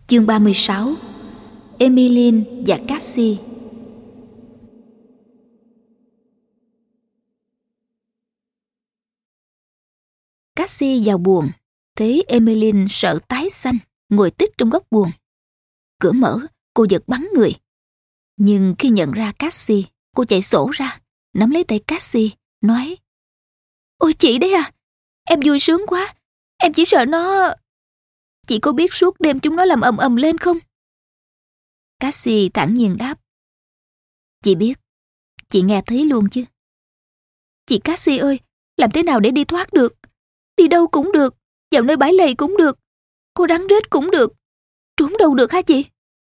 Chương 36. Emmeline và Cassie. Cassie vào buồng, thấy Emmeline sợ tái xanh, ngồi tít trong góc buồng. Cửa mở, cô giật bắn người. Nhưng khi nhận ra Cassie, cô chạy sổ ra, nắm lấy tay Cassie, nói: "Ôi chị đấy à, em vui sướng quá, em chỉ sợ nó... Chị có biết suốt đêm chúng nó làm ầm ầm lên không?" Cassie thản nhiên đáp: "Chị biết, chị nghe thấy luôn chứ." "Chị Cassie ơi, làm thế nào để đi thoát được? Đi đâu cũng được, vào nơi bãi lầy cũng được, cô rắn rết cũng được, trốn đâu được hả chị?"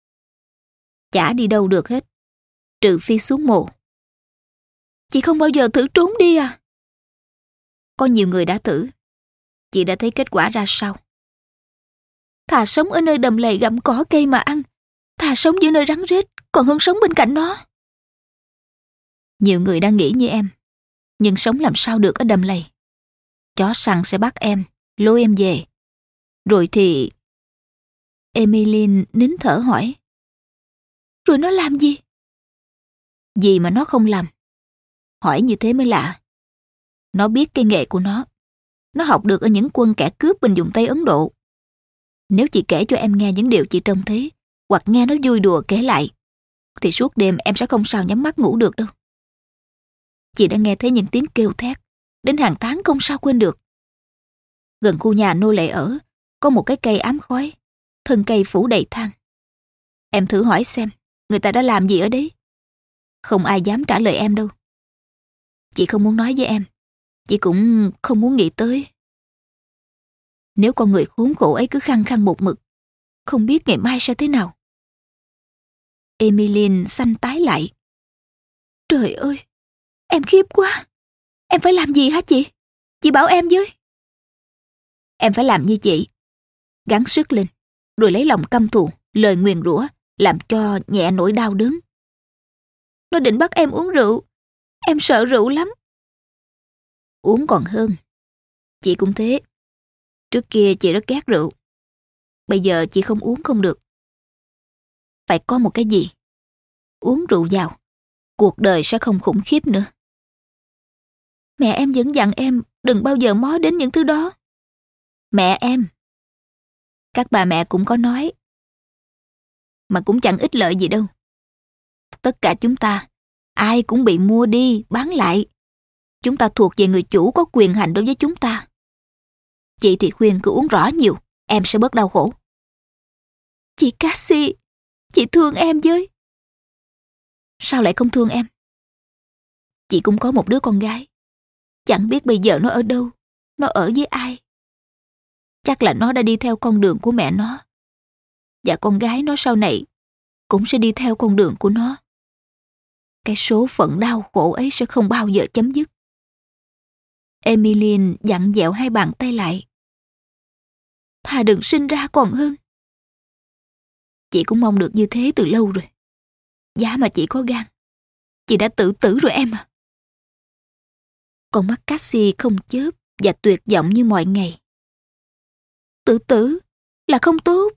"Chả đi đâu được hết, trừ phi xuống mồ." "Chị không bao giờ thử trốn đi à?" "Có nhiều người đã thử, chị đã thấy kết quả ra sao." "Thà sống ở nơi đầm lầy gặm cỏ cây mà ăn, thà sống giữa nơi rắn rết còn hơn sống bên cạnh nó." "Nhiều người đang nghĩ như em, nhưng sống làm sao được ở đầm lầy. Chó săn sẽ bắt em, lôi em về. Rồi thì..." Emmeline nín thở hỏi: "Rồi nó làm gì?" "Gì mà nó không làm? Hỏi như thế mới lạ. Nó biết cái nghề của nó học được ở những quân kẻ cướp bên vùng Tây Ấn Độ. Nếu chị kể cho em nghe những điều chị trông thấy, hoặc nghe nó vui đùa kể lại, thì suốt đêm em sẽ không sao nhắm mắt ngủ được đâu. Chị đã nghe thấy những tiếng kêu thét, đến hàng tháng không sao quên được. Gần khu nhà nô lệ ở, có một cái cây ám khói, thân cây phủ đầy than. Em thử hỏi xem, người ta đã làm gì ở đấy? Không ai dám trả lời em đâu. Chị không muốn nói với em, chị cũng không muốn nghĩ tới. Nếu con người khốn khổ ấy cứ khăng khăng một mực, không biết ngày mai sẽ thế nào." Emmeline xanh tái lại. "Trời ơi, em khiếp quá. Em phải làm gì hả chị? Chị bảo em với." "Em phải làm như chị, gắng sức lên, rồi lấy lòng căm thù, lời nguyền rủa, làm cho nhẹ nỗi đau đớn." "Nó định bắt em uống rượu, em sợ rượu lắm." "Uống còn hơn. Chị cũng thế. Trước kia chị rất ghét rượu. Bây giờ chị không uống không được. Phải có một cái gì. Uống rượu vào, cuộc đời sẽ không khủng khiếp nữa." "Mẹ em vẫn dặn em đừng bao giờ mó đến những thứ đó." "Mẹ em? Các bà mẹ cũng có nói. Mà cũng chẳng ích lợi gì đâu. Tất cả chúng ta, ai cũng bị mua đi, bán lại. Chúng ta thuộc về người chủ có quyền hành đối với chúng ta. Chị thì khuyên cứ uống rõ nhiều, em sẽ bớt đau khổ." "Chị Cassie, chị thương em với." "Sao lại không thương em? Chị cũng có một đứa con gái. Chẳng biết bây giờ nó ở đâu, nó ở với ai. Chắc là nó đã đi theo con đường của mẹ nó. Và con gái nó sau này cũng sẽ đi theo con đường của nó. Cái số phận đau khổ ấy sẽ không bao giờ chấm dứt." Emmeline vặn vẹo hai bàn tay lại. "Thà đừng sinh ra còn hơn." "Chị cũng mong được như thế từ lâu rồi. Giá mà chị có gan, chị đã tự tử rồi em à." Con mắt Cassie không chớp và tuyệt vọng như mọi ngày. "Tự tử là không tốt."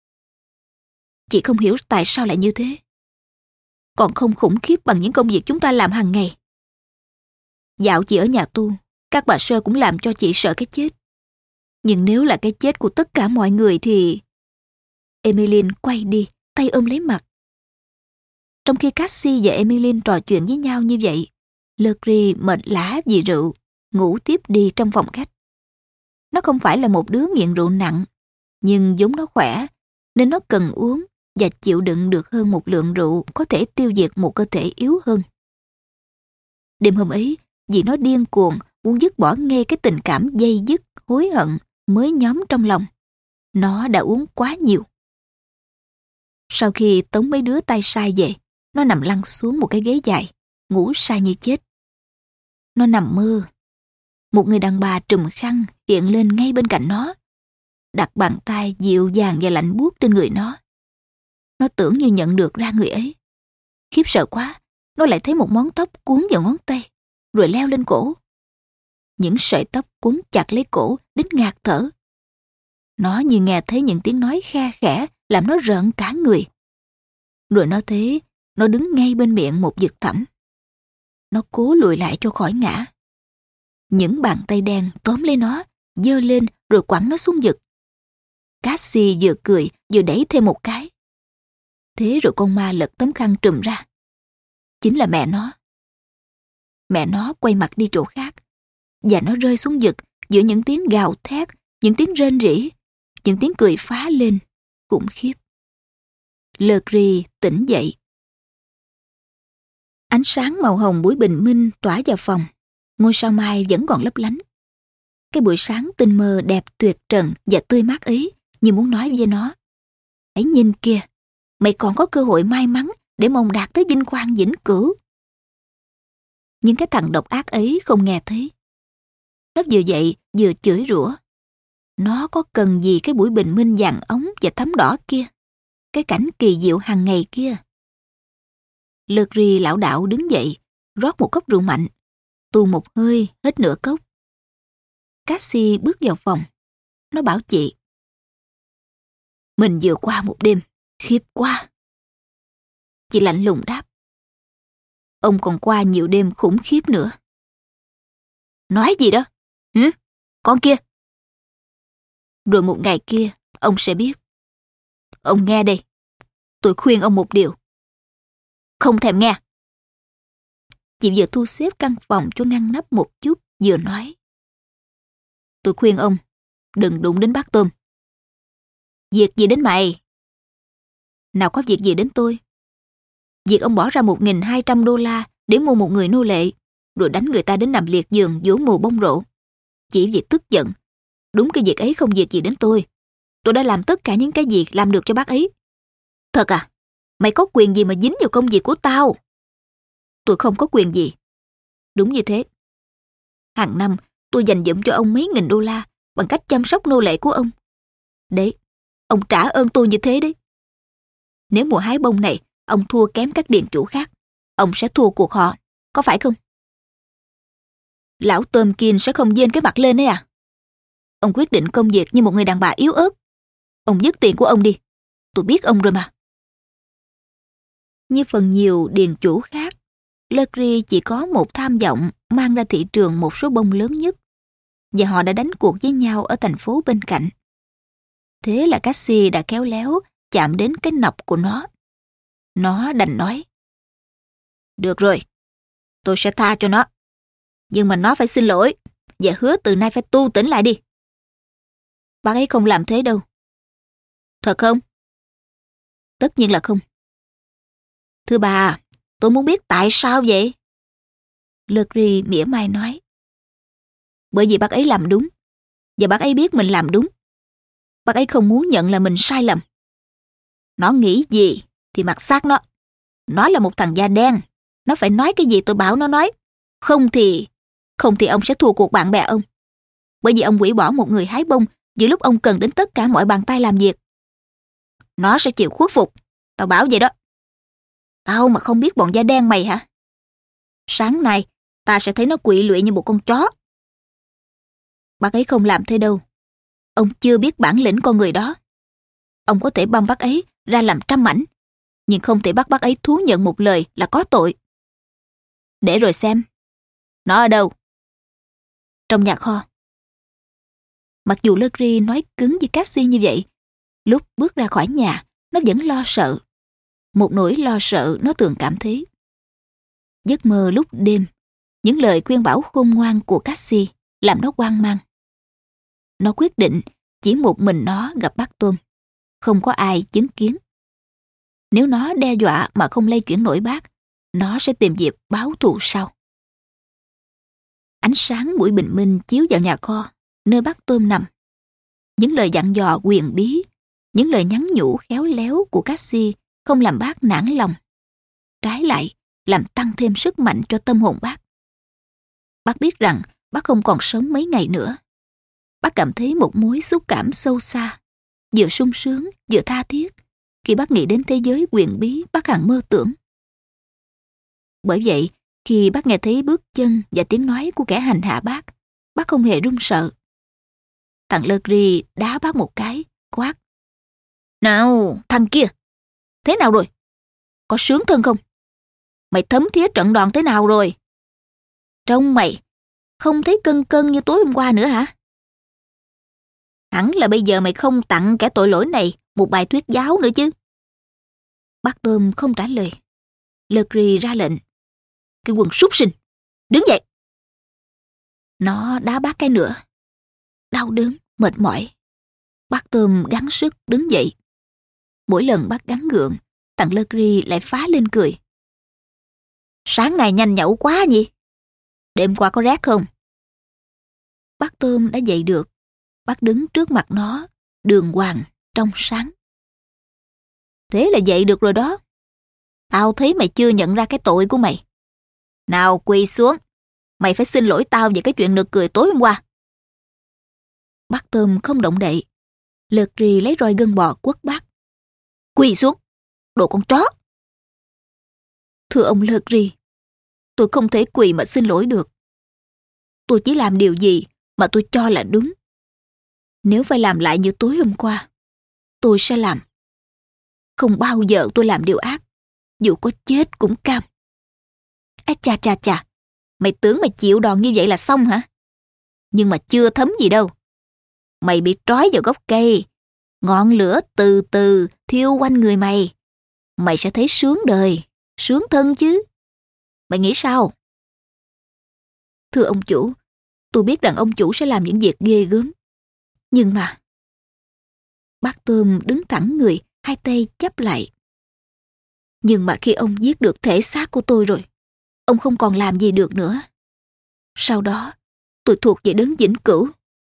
"Chị không hiểu tại sao lại như thế. Còn không khủng khiếp bằng những công việc chúng ta làm hàng ngày. Dạo chị ở nhà tu, các bà sơ cũng làm cho chị sợ cái chết. Nhưng nếu là cái chết của tất cả mọi người thì..." Emmeline quay đi, tay ôm lấy mặt. Trong khi Cassie và Emmeline trò chuyện với nhau như vậy, Legris mệt lả vì rượu, ngủ tiếp đi trong phòng khách. Nó không phải là một đứa nghiện rượu nặng, nhưng vốn nó khỏe, nên nó cần uống và chịu đựng được hơn một lượng rượu có thể tiêu diệt một cơ thể yếu hơn. Đêm hôm ấy, vì nó điên cuồng muốn dứt bỏ ngay cái tình cảm dây dứt, hối hận mới nhóm trong lòng, nó đã uống quá nhiều. Sau khi tống mấy đứa tay sai về, nó nằm lăn xuống một cái ghế dài, ngủ say như chết. Nó nằm mơ. Một người đàn bà trùm khăn hiện lên ngay bên cạnh nó, đặt bàn tay dịu dàng và lạnh buốt trên người nó. Nó tưởng như nhận được ra người ấy. Khiếp sợ quá, nó lại thấy một món tóc cuốn vào ngón tay, rồi leo lên cổ. Những sợi tóc cuốn chặt lấy cổ đến ngạt thở. Nó như nghe thấy những tiếng nói khe khẽ làm nó rợn cả người. Rồi nó thấy nó đứng ngay bên miệng một vực thẳm. Nó cố lùi lại cho khỏi ngã. Những bàn tay đen tóm lấy nó, giơ lên rồi quẳng nó xuống vực. Cassie vừa cười vừa đẩy thêm một cái. Thế rồi con ma lật tấm khăn trùm ra. Chính là mẹ nó. Mẹ nó quay mặt đi chỗ khác, và nó rơi xuống vực giữa những tiếng gào thét, những tiếng rên rỉ, những tiếng cười phá lên khủng khiếp. Legree tỉnh dậy. Ánh sáng màu hồng buổi bình minh tỏa vào phòng. Ngôi sao mai vẫn còn lấp lánh. Cái buổi sáng tinh mơ đẹp tuyệt trần và tươi mát ấy như muốn nói với nó: hãy nhìn kìa, mày còn có cơ hội may mắn để mong đạt tới vinh quang vĩnh cửu. Nhưng cái thằng độc ác ấy không nghe thấy. Nó vừa dậy vừa chửi rủa. Nó có cần gì cái buổi bình minh vàng ống và thắm đỏ kia, cái cảnh kỳ diệu hàng ngày kia. Legree lảo đảo đứng dậy, rót một cốc rượu mạnh, tu một hơi hết nửa cốc. Cassie bước vào phòng. Nó bảo chị: mình vừa qua một đêm khiếp quá. Chị lạnh lùng đáp: ông còn qua nhiều đêm khủng khiếp nữa. Nói gì đó? Con kia. Rồi một ngày kia ông sẽ biết. Ông nghe đây, tôi khuyên ông một điều. Không thèm nghe. Chị vừa thu xếp căn phòng cho ngăn nắp một chút, vừa nói: tôi khuyên ông đừng đụng đến bát tôm. Việc gì đến mày? Nào có việc gì đến tôi. Việc ông bỏ ra $1.200 để mua một người nô lệ, rồi đánh người ta đến nằm liệt giường vỗ mồ bông rổ. Chỉ vì tức giận. Đúng cái việc ấy không việc gì đến tôi. Tôi đã làm tất cả những cái việc làm được cho bác ấy. Thật à? Mày có quyền gì mà dính vào công việc của tao? Tôi không có quyền gì. Đúng như thế. Hàng năm tôi dành dụm cho ông mấy nghìn $1,000 bằng cách chăm sóc nô lệ của ông. Đấy, ông trả ơn tôi như thế đấy. Nếu mùa hái bông này ông thua kém các điền chủ khác, ông sẽ thua cuộc họ, có phải không? Lão tôm kia sẽ không dên cái mặt lên ấy à? Ông quyết định công việc như một người đàn bà yếu ớt. Ông dứt tiền của ông đi. Tôi biết ông rồi mà. Như phần nhiều điền chủ khác, Legree chỉ có một tham vọng mang ra thị trường một số bông lớn nhất, và họ đã đánh cuộc với nhau ở thành phố bên cạnh. Thế là Cassie đã khéo léo chạm đến cái nọc của nó. Nó đành nói: được rồi, tôi sẽ tha cho nó. Nhưng mà nó phải xin lỗi và hứa từ nay phải tu tỉnh lại đi. Bác ấy không làm thế đâu. Thật không? Tất nhiên là không. Thưa bà, tôi muốn biết tại sao vậy? Legree mỉa mai nói: bởi vì bác ấy làm đúng, và bác ấy biết mình làm đúng. Bác ấy không muốn nhận là mình sai lầm. Nó nghĩ gì thì mặc xác nó. Nó là một thằng da đen. Nó phải nói cái gì tôi bảo nó nói. Không thì ông sẽ thua cuộc bạn bè ông. Bởi vì ông hủy bỏ một người hái bông giữa lúc ông cần đến tất cả mọi bàn tay làm việc. Nó sẽ chịu khuất phục. Tao bảo vậy đó. Tao mà không biết bọn da đen mày hả? Sáng nay ta sẽ thấy nó quỵ lụy như một con chó. Bác ấy không làm thế đâu. Ông chưa biết bản lĩnh con người đó. Ông có thể băm bác ấy ra làm trăm mảnh, nhưng không thể bắt bác ấy thú nhận một lời là có tội. Để rồi xem. Nó ở đâu? Trong nhà kho. Mặc dù Legree nói cứng với Cassie như vậy, lúc bước ra khỏi nhà, nó vẫn lo sợ. Một nỗi lo sợ nó thường cảm thấy. Giấc mơ lúc đêm, những lời khuyên bảo khôn ngoan của Cassie làm nó hoang mang. Nó quyết định chỉ một mình nó gặp bác Tôm, không có ai chứng kiến. Nếu nó đe dọa mà không lay chuyển nổi bác, nó sẽ tìm dịp báo thù sau. Ánh sáng buổi bình minh chiếu vào nhà kho, nơi bác Tôm nằm. Những lời dặn dò quyền bí, những lời nhắn nhủ khéo léo của Cassie không làm bác nản lòng. Trái lại, làm tăng thêm sức mạnh cho tâm hồn bác. Bác biết rằng bác không còn sống mấy ngày nữa. Bác cảm thấy một mối xúc cảm sâu xa, vừa sung sướng, vừa tha thiết, khi bác nghĩ đến thế giới quyền bí bác hằng mơ tưởng. Bởi vậy, khi bác nghe thấy bước chân và tiếng nói của kẻ hành hạ bác không hề run sợ. Thằng Legree đá bác một cái, quát: Nào, thằng kia, thế nào rồi? Có sướng thân không? Mày thấm thía trận đòn thế nào rồi? Trông mày không thấy cân cân như tối hôm qua nữa hả? Hẳn là bây giờ mày không tặng kẻ tội lỗi này một bài thuyết giáo nữa chứ. Bác Tôm không trả lời. Legree ra lệnh. Cái quần súc sinh, đứng dậy. Nó đá bác cái nữa. Đau đớn, mệt mỏi. Bác Tôm gắng sức đứng dậy. Mỗi lần bác gắng gượng, thằng Legree lại phá lên cười. Sáng nay nhanh nhẩu quá nhỉ? Đêm qua có rét không? Bác Tôm đã dậy được. Bác đứng trước mặt nó, đường hoàng, trong sáng. Thế là dậy được rồi đó. Tao thấy mày chưa nhận ra cái tội của mày. Nào quỳ xuống. Mày phải xin lỗi tao về cái chuyện nực cười tối hôm qua. Bác Tôm không động đậy. Legree lấy roi gân bò quất bác. Quỳ xuống, đồ con chó. Thưa ông Legree, tôi không thể quỳ mà xin lỗi được. Tôi chỉ làm điều gì mà tôi cho là đúng. Nếu phải làm lại như tối hôm qua, tôi sẽ làm. Không bao giờ tôi làm điều ác, dù có chết cũng cam. Chà, mày tưởng mày chịu đòn như vậy là xong hả? Nhưng mà chưa thấm gì đâu. Mày bị trói vào gốc cây, ngọn lửa từ từ thiêu quanh người mày. Mày sẽ thấy sướng đời, sướng thân chứ. Mày nghĩ sao? Thưa ông chủ, tôi biết rằng ông chủ sẽ làm những việc ghê gớm. Nhưng mà... Bác Tôm đứng thẳng người, hai tay chắp lại. Nhưng mà khi ông giết được thể xác của tôi rồi, ông không còn làm gì được nữa. Sau đó, tôi thuộc về đấng vĩnh cửu.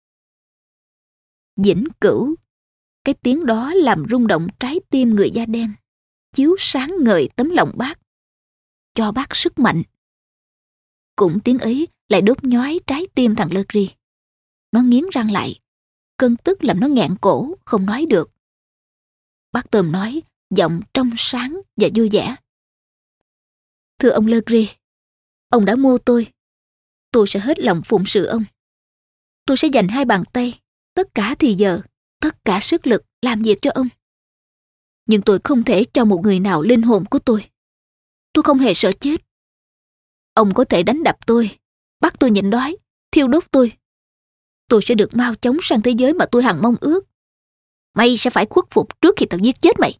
Vĩnh cửu, cái tiếng đó làm rung động trái tim người da đen, chiếu sáng ngời tấm lòng bác, cho bác sức mạnh. Cũng tiếng ấy lại đốt nhói trái tim thằng Legree. Nó nghiến răng lại, cơn tức làm nó nghẹn cổ, không nói được. Bác Tôm nói, giọng trong sáng và vui vẻ. Thưa ông Legree, ông đã mua tôi sẽ hết lòng phụng sự ông. Tôi sẽ dành 2 bàn tay, tất cả thì giờ, tất cả sức lực làm việc cho ông. Nhưng tôi không thể cho một người nào linh hồn của tôi. Tôi không hề sợ chết. Ông có thể đánh đập tôi, bắt tôi nhịn đói, thiêu đốt tôi. Tôi sẽ được mau chóng sang thế giới mà tôi hằng mong ước. Mày sẽ phải khuất phục trước khi tao giết chết mày.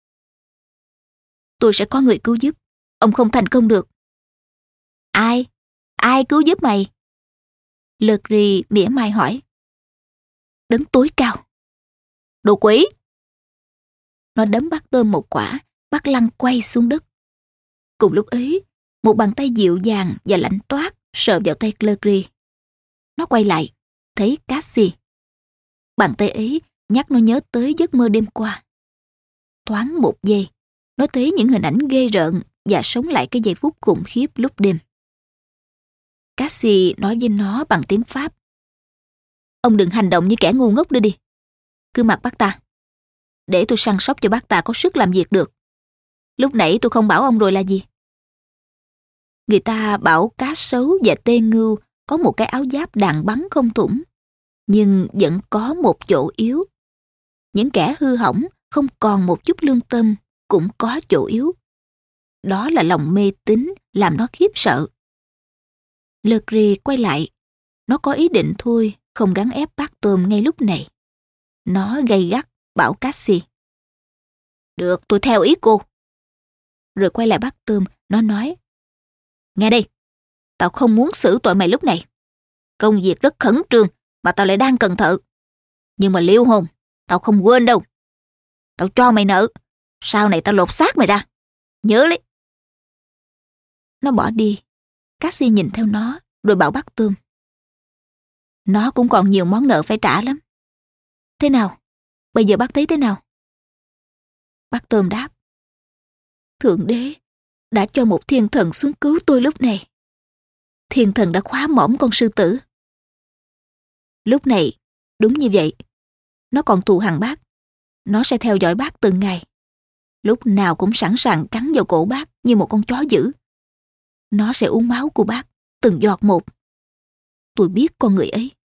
Tôi sẽ có người cứu giúp. Ông không thành công được. Ai? Ai cứu giúp mày? Legree mỉa mai hỏi. Đấng tối cao. Đồ quỷ! Nó đấm bác Tôm một quả, bác lăn quay xuống đất. Cùng lúc ấy, một bàn tay dịu dàng và lạnh toát sờ vào tay Legree. Nó quay lại, thấy Cassie. Bàn tay ấy nhắc nó nhớ tới giấc mơ đêm qua. Thoáng một giây, nó thấy những hình ảnh ghê rợn và sống lại cái giây phút khủng khiếp lúc đêm. Cassie nói với nó bằng tiếng Pháp. Ông đừng hành động như kẻ ngu ngốc nữa đi. Cứ mặc bác ta. Để tôi săn sóc cho bác ta có sức làm việc được. Lúc nãy tôi không bảo ông rồi là gì? Người ta bảo cá sấu và tê ngưu có một cái áo giáp đạn bắn không thủng, nhưng vẫn có một chỗ yếu. Những kẻ hư hỏng không còn một chút lương tâm cũng có chỗ yếu. Đó là lòng mê tín làm nó khiếp sợ. Legree quay lại. Nó có ý định thôi, không gắng ép bác Tôm ngay lúc này. Nó gay gắt bảo Cassie. Được, tôi theo ý cô. Rồi quay lại bác Tôm, nó nói. Nghe đây, tao không muốn xử tội mày lúc này. Công việc rất khẩn trương mà tao lại đang cần thợ. Nhưng mà liêu hồn, tao không quên đâu. Tao cho mày nợ, sau này tao lột xác mày ra. Nhớ lấy. Nó bỏ đi. Cassie nhìn theo nó, rồi bảo bác Tôm. Nó cũng còn nhiều món nợ phải trả lắm. Thế nào? Bây giờ bác thấy thế nào? Bác Tôm đáp. Thượng đế đã cho một thiên thần xuống cứu tôi lúc này. Thiên thần đã khóa mõm con sư tử. Lúc này, đúng như vậy. Nó còn thù hằn bác. Nó sẽ theo dõi bác từng ngày. Lúc nào cũng sẵn sàng cắn vào cổ bác như một con chó dữ. Nó sẽ uống máu của bác, từng giọt một. Tôi biết con người ấy.